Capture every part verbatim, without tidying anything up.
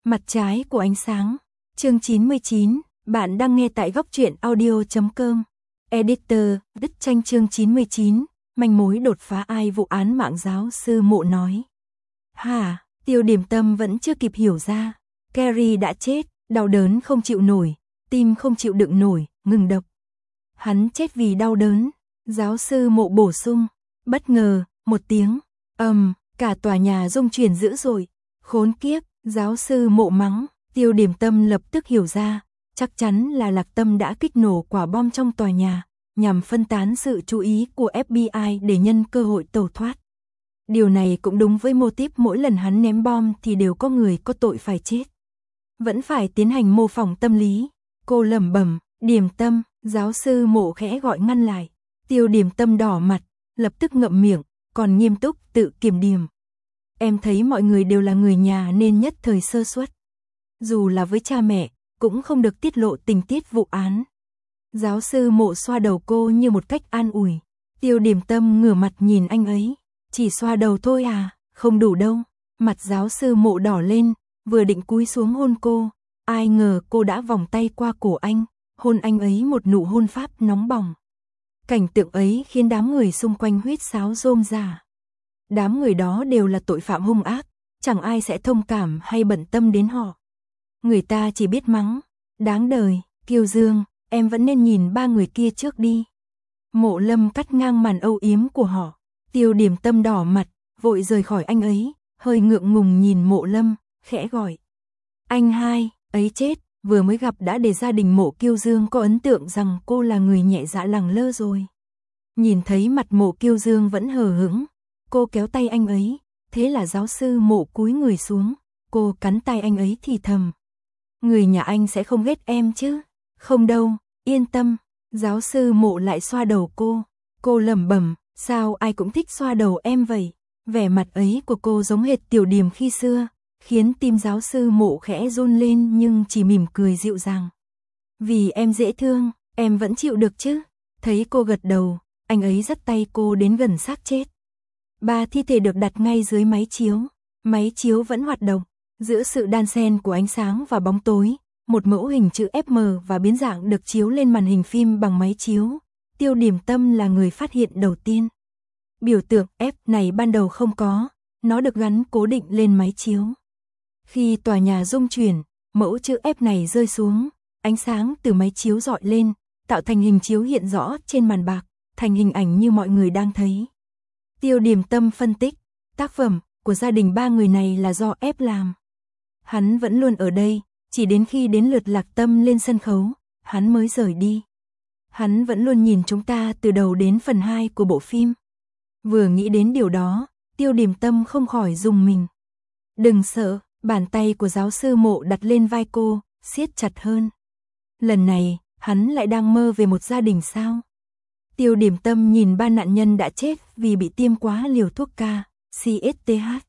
Mặt trái của ánh sáng. Chương chín mươi chín, bạn đang nghe tại góc truyện audio chấm com. Editor, Đích Tranh chương chín mươi chín, manh mối đột phá ai vụ án mạng giáo sư Mộ nói. Hả, Tiêu Điểm Tâm vẫn chưa kịp hiểu ra. Carrie đã chết, đau đớn không chịu nổi, tim không chịu đựng nổi, ngừng đập. Hắn chết vì đau đớn. Giáo sư Mộ bổ sung. Bất ngờ, một tiếng, ầm, cả tòa nhà rung chuyển dữ dội. Khốn kiếp, giáo sư Mộ mắng. Tiêu Điểm Tâm lập tức hiểu ra, chắc chắn là Lạc Tâm đã kích nổ quả bom trong tòa nhà, nhằm phân tán sự chú ý của ép bê i để nhân cơ hội tẩu thoát. Điều này cũng đúng với mô típ mỗi lần hắn ném bom thì đều có người có tội phải chết. Vẫn phải tiến hành mô phỏng tâm lý. Cô lẩm bẩm, Điểm Tâm, giáo sư Mộ khẽ gọi ngăn lại. Tiêu Điểm Tâm đỏ mặt, lập tức ngậm miệng, còn nghiêm túc tự kiểm điểm. Em thấy mọi người đều là người nhà nên nhất thời sơ suất. Dù là với cha mẹ, cũng không được tiết lộ tình tiết vụ án. Giáo sư Mộ xoa đầu cô như một cách an ủi. Tiêu Điểm Tâm ngửa mặt nhìn anh ấy. Chỉ xoa đầu thôi à, không đủ đâu. Mặt giáo sư Mộ đỏ lên, vừa định cúi xuống hôn cô. Ai ngờ cô đã vòng tay qua cổ anh, hôn anh ấy một nụ hôn pháp nóng bỏng. Cảnh tượng ấy khiến đám người xung quanh huýt sáo rôm rả. Đám người đó đều là tội phạm hung ác, chẳng ai sẽ thông cảm hay bận tâm đến họ. Người ta chỉ biết mắng, đáng đời, Kiều Dương, em vẫn nên nhìn ba người kia trước đi. Mộ Lâm cắt ngang màn âu yếm của họ. Tiêu Điểm Tâm đỏ mặt, vội rời khỏi anh ấy, hơi ngượng ngùng nhìn Mộ Lâm, khẽ gọi. Anh hai, ấy chết, vừa mới gặp đã để gia đình Mộ Kiêu Dương có ấn tượng rằng cô là người nhẹ dạ lẳng lơ rồi. Nhìn thấy mặt Mộ Kiêu Dương vẫn hờ hững, cô kéo tay anh ấy, thế là giáo sư Mộ cúi người xuống, cô cắn tay anh ấy thì thầm. Người nhà anh sẽ không ghét em chứ? Không đâu, yên tâm. Giáo sư Mộ lại xoa đầu cô. Cô lẩm bẩm, sao ai cũng thích xoa đầu em vậy? Vẻ mặt ấy của cô giống hệt Tiểu Điềm khi xưa, khiến tim giáo sư Mộ khẽ run lên nhưng chỉ mỉm cười dịu dàng. Vì em dễ thương, em vẫn chịu được chứ? Thấy cô gật đầu, anh ấy dắt tay cô đến gần xác chết. Ba thi thể được đặt ngay dưới máy chiếu. Máy chiếu vẫn hoạt động. Giữa sự đan xen của ánh sáng và bóng tối, một mẫu hình chữ ép em và biến dạng được chiếu lên màn hình phim bằng máy chiếu. Tiêu Điểm Tâm là người phát hiện đầu tiên. Biểu tượng F này ban đầu không có, nó được gắn cố định lên máy chiếu. Khi tòa nhà rung chuyển, mẫu chữ F này rơi xuống, ánh sáng từ máy chiếu rọi lên, tạo thành hình chiếu hiện rõ trên màn bạc, thành hình ảnh như mọi người đang thấy. Tiêu Điểm Tâm phân tích, tác phẩm của gia đình ba người này là do F làm. Hắn vẫn luôn ở đây, chỉ đến khi đến lượt Lạc Tâm lên sân khấu, hắn mới rời đi. Hắn vẫn luôn nhìn chúng ta từ đầu đến phần hai của bộ phim. Vừa nghĩ đến điều đó, Tiêu Điểm Tâm không khỏi rùng mình. Đừng sợ, bàn tay của giáo sư Mộ đặt lên vai cô, siết chặt hơn. Lần này, hắn lại đang mơ về một gia đình sao? Tiêu Điểm Tâm nhìn ba nạn nhân đã chết vì bị tiêm quá liều thuốc K, xê ét tê hát.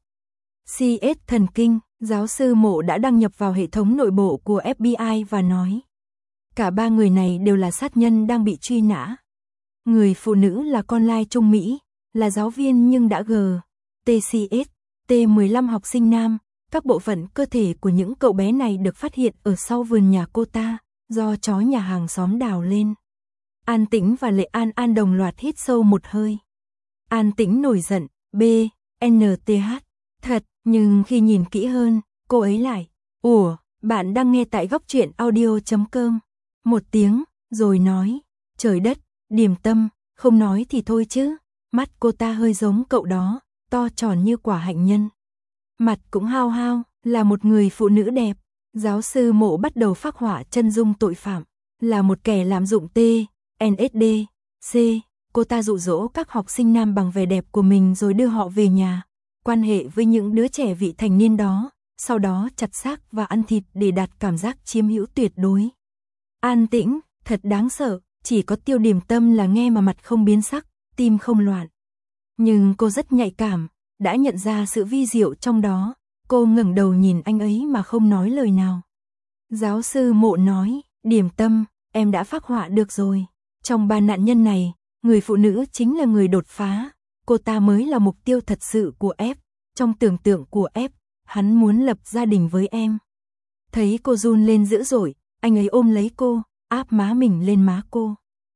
xê ét thần kinh, giáo sư Mộ đã đăng nhập vào hệ thống nội bộ của ép bê i và nói. Cả ba người này đều là sát nhân đang bị truy nã. Người phụ nữ là con lai Trung Mỹ, là giáo viên nhưng đã G, tê xê ét, T mười lăm học sinh nam. Các bộ phận cơ thể của những cậu bé này được phát hiện ở sau vườn nhà cô ta, do chó nhà hàng xóm đào lên. An Tĩnh và Lệ An An đồng loạt hít sâu một hơi. An Tĩnh nổi giận, B, en tê hát. Thật, nhưng khi nhìn kỹ hơn, cô ấy lại. Ủa, bạn đang nghe tại góc truyện audio chấm com. Một tiếng, rồi nói. Trời đất, Điểm Tâm, không nói thì thôi chứ. Mắt cô ta hơi giống cậu đó, to tròn như quả hạnh nhân. Mặt cũng hao hao, là một người phụ nữ đẹp. Giáo sư Mộ bắt đầu phác họa chân dung tội phạm. Là một kẻ lạm dụng T, en ét đê, C. Cô ta dụ dỗ các học sinh nam bằng vẻ đẹp của mình rồi đưa họ về nhà. Quan hệ với những đứa trẻ vị thành niên đó, sau đó chặt xác và ăn thịt để đạt cảm giác chiếm hữu tuyệt đối. An Tĩnh, thật đáng sợ, chỉ có Tiêu Điểm Tâm là nghe mà mặt không biến sắc, tim không loạn. Nhưng cô rất nhạy cảm, đã nhận ra sự vi diệu trong đó, cô ngẩng đầu nhìn anh ấy mà không nói lời nào. Giáo sư Mộ nói, Điểm Tâm, em đã phác họa được rồi. Trong ba nạn nhân này, người phụ nữ chính là người đột phá. Cô ta mới là mục tiêu thật sự của F. Trong tưởng tượng của F, hắn muốn lập gia đình với em. Thấy cô run lên dữ dội, anh ấy ôm lấy cô, áp má mình lên má cô.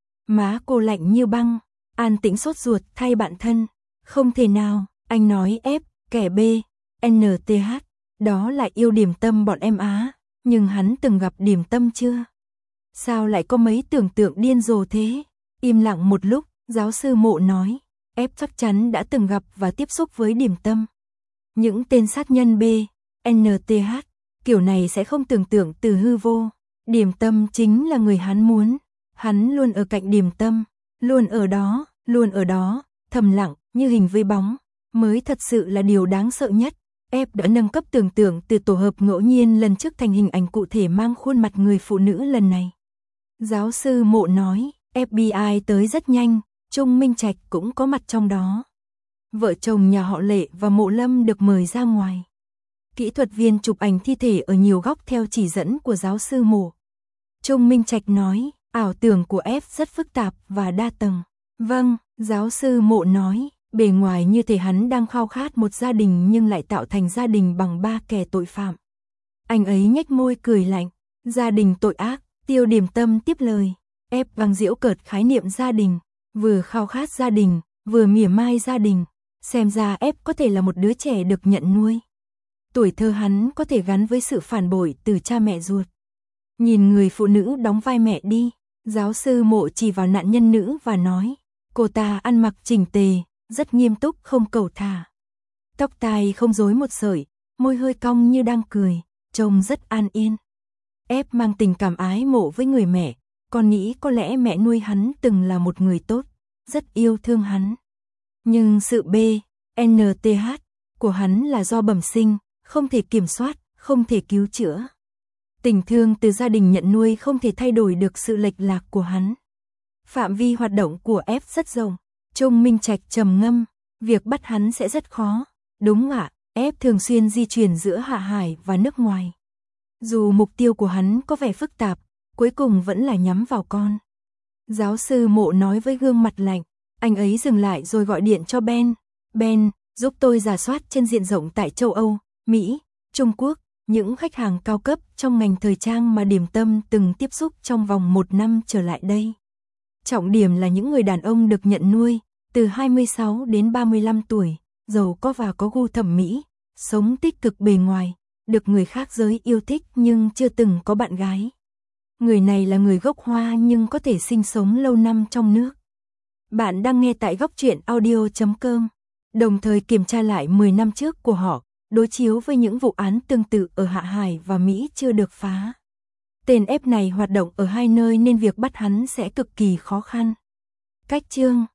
Má cô lạnh như băng, An Tĩnh sốt ruột thay bạn thân. Không thể nào, anh nói F, kẻ B, N T H, đó là yêu Điểm Tâm bọn em á, nhưng hắn từng gặp Điểm Tâm chưa? Sao lại có mấy tưởng tượng điên rồ thế? Im lặng một lúc, giáo sư Mộ nói, F chắc chắn đã từng gặp và tiếp xúc với Điểm Tâm. Những tên sát nhân B, N T H, kiểu này sẽ không tưởng tượng từ hư vô. Điểm Tâm chính là người hắn muốn. Hắn luôn ở cạnh Điểm Tâm, luôn ở đó, luôn ở đó, thầm lặng, như hình với bóng, mới thật sự là điều đáng sợ nhất. F đã nâng cấp tưởng tượng từ tổ hợp ngẫu nhiên lần trước thành hình ảnh cụ thể mang khuôn mặt người phụ nữ lần này. Giáo sư Mộ nói, F B I tới rất nhanh, Trung Minh Trạch cũng có mặt trong đó. Vợ chồng nhà họ Lệ và Mộ Lâm được mời ra ngoài. Kỹ thuật viên chụp ảnh thi thể ở nhiều góc theo chỉ dẫn của giáo sư Mộ. Trung Minh Trạch nói, ảo tưởng của F rất phức tạp và đa tầng. Vâng, giáo sư Mộ nói, bề ngoài như thể hắn đang khao khát một gia đình nhưng lại tạo thành gia đình bằng ba kẻ tội phạm. Anh ấy nhếch môi cười lạnh, gia đình tội ác. Tiêu Điểm Tâm tiếp lời, F bằng giễu cợt khái niệm gia đình, vừa khao khát gia đình, vừa mỉa mai gia đình. Xem ra F có thể là một đứa trẻ được nhận nuôi. Tuổi thơ hắn có thể gắn với sự phản bội từ cha mẹ ruột. Nhìn người phụ nữ đóng vai mẹ đi, giáo sư Mộ chỉ vào nạn nhân nữ và nói, cô ta ăn mặc chỉnh tề, rất nghiêm túc không cẩu thả. Tóc tai không rối một sợi, môi hơi cong như đang cười, trông rất an yên. F mang tình cảm ái mộ với người mẹ, con nghĩ có lẽ mẹ nuôi hắn từng là một người tốt, rất yêu thương hắn. Nhưng sự B, N T H của hắn là do bẩm sinh, không thể kiểm soát, không thể cứu chữa. Tình thương từ gia đình nhận nuôi không thể thay đổi được sự lệch lạc của hắn. Phạm vi hoạt động của F rất rộng. Trung Minh Trạch trầm ngâm, việc bắt hắn sẽ rất khó. Đúng ạ, F thường xuyên di chuyển giữa hạ hải và nước ngoài. Dù mục tiêu của hắn có vẻ phức tạp, cuối cùng vẫn là nhắm vào con. Giáo sư Mộ nói với gương mặt lạnh, anh ấy dừng lại rồi gọi điện cho Ben. Ben, giúp tôi rà soát trên diện rộng tại châu Âu, Mỹ, Trung Quốc, những khách hàng cao cấp trong ngành thời trang mà Điểm Tâm từng tiếp xúc trong vòng một năm trở lại đây. Trọng điểm là những người đàn ông được nhận nuôi, từ hai mươi sáu đến ba mươi lăm tuổi, giàu có và có gu thẩm mỹ, sống tích cực bề ngoài, được người khác giới yêu thích nhưng chưa từng có bạn gái. Người này là người gốc Hoa nhưng có thể sinh sống lâu năm trong nước. Bạn đang nghe tại góc truyện audio chấm com, đồng thời kiểm tra lại mười năm trước của họ, đối chiếu với những vụ án tương tự ở Hạ Hải và Mỹ chưa được phá. Tên F này hoạt động ở hai nơi nên việc bắt hắn sẽ cực kỳ khó khăn. Cách chương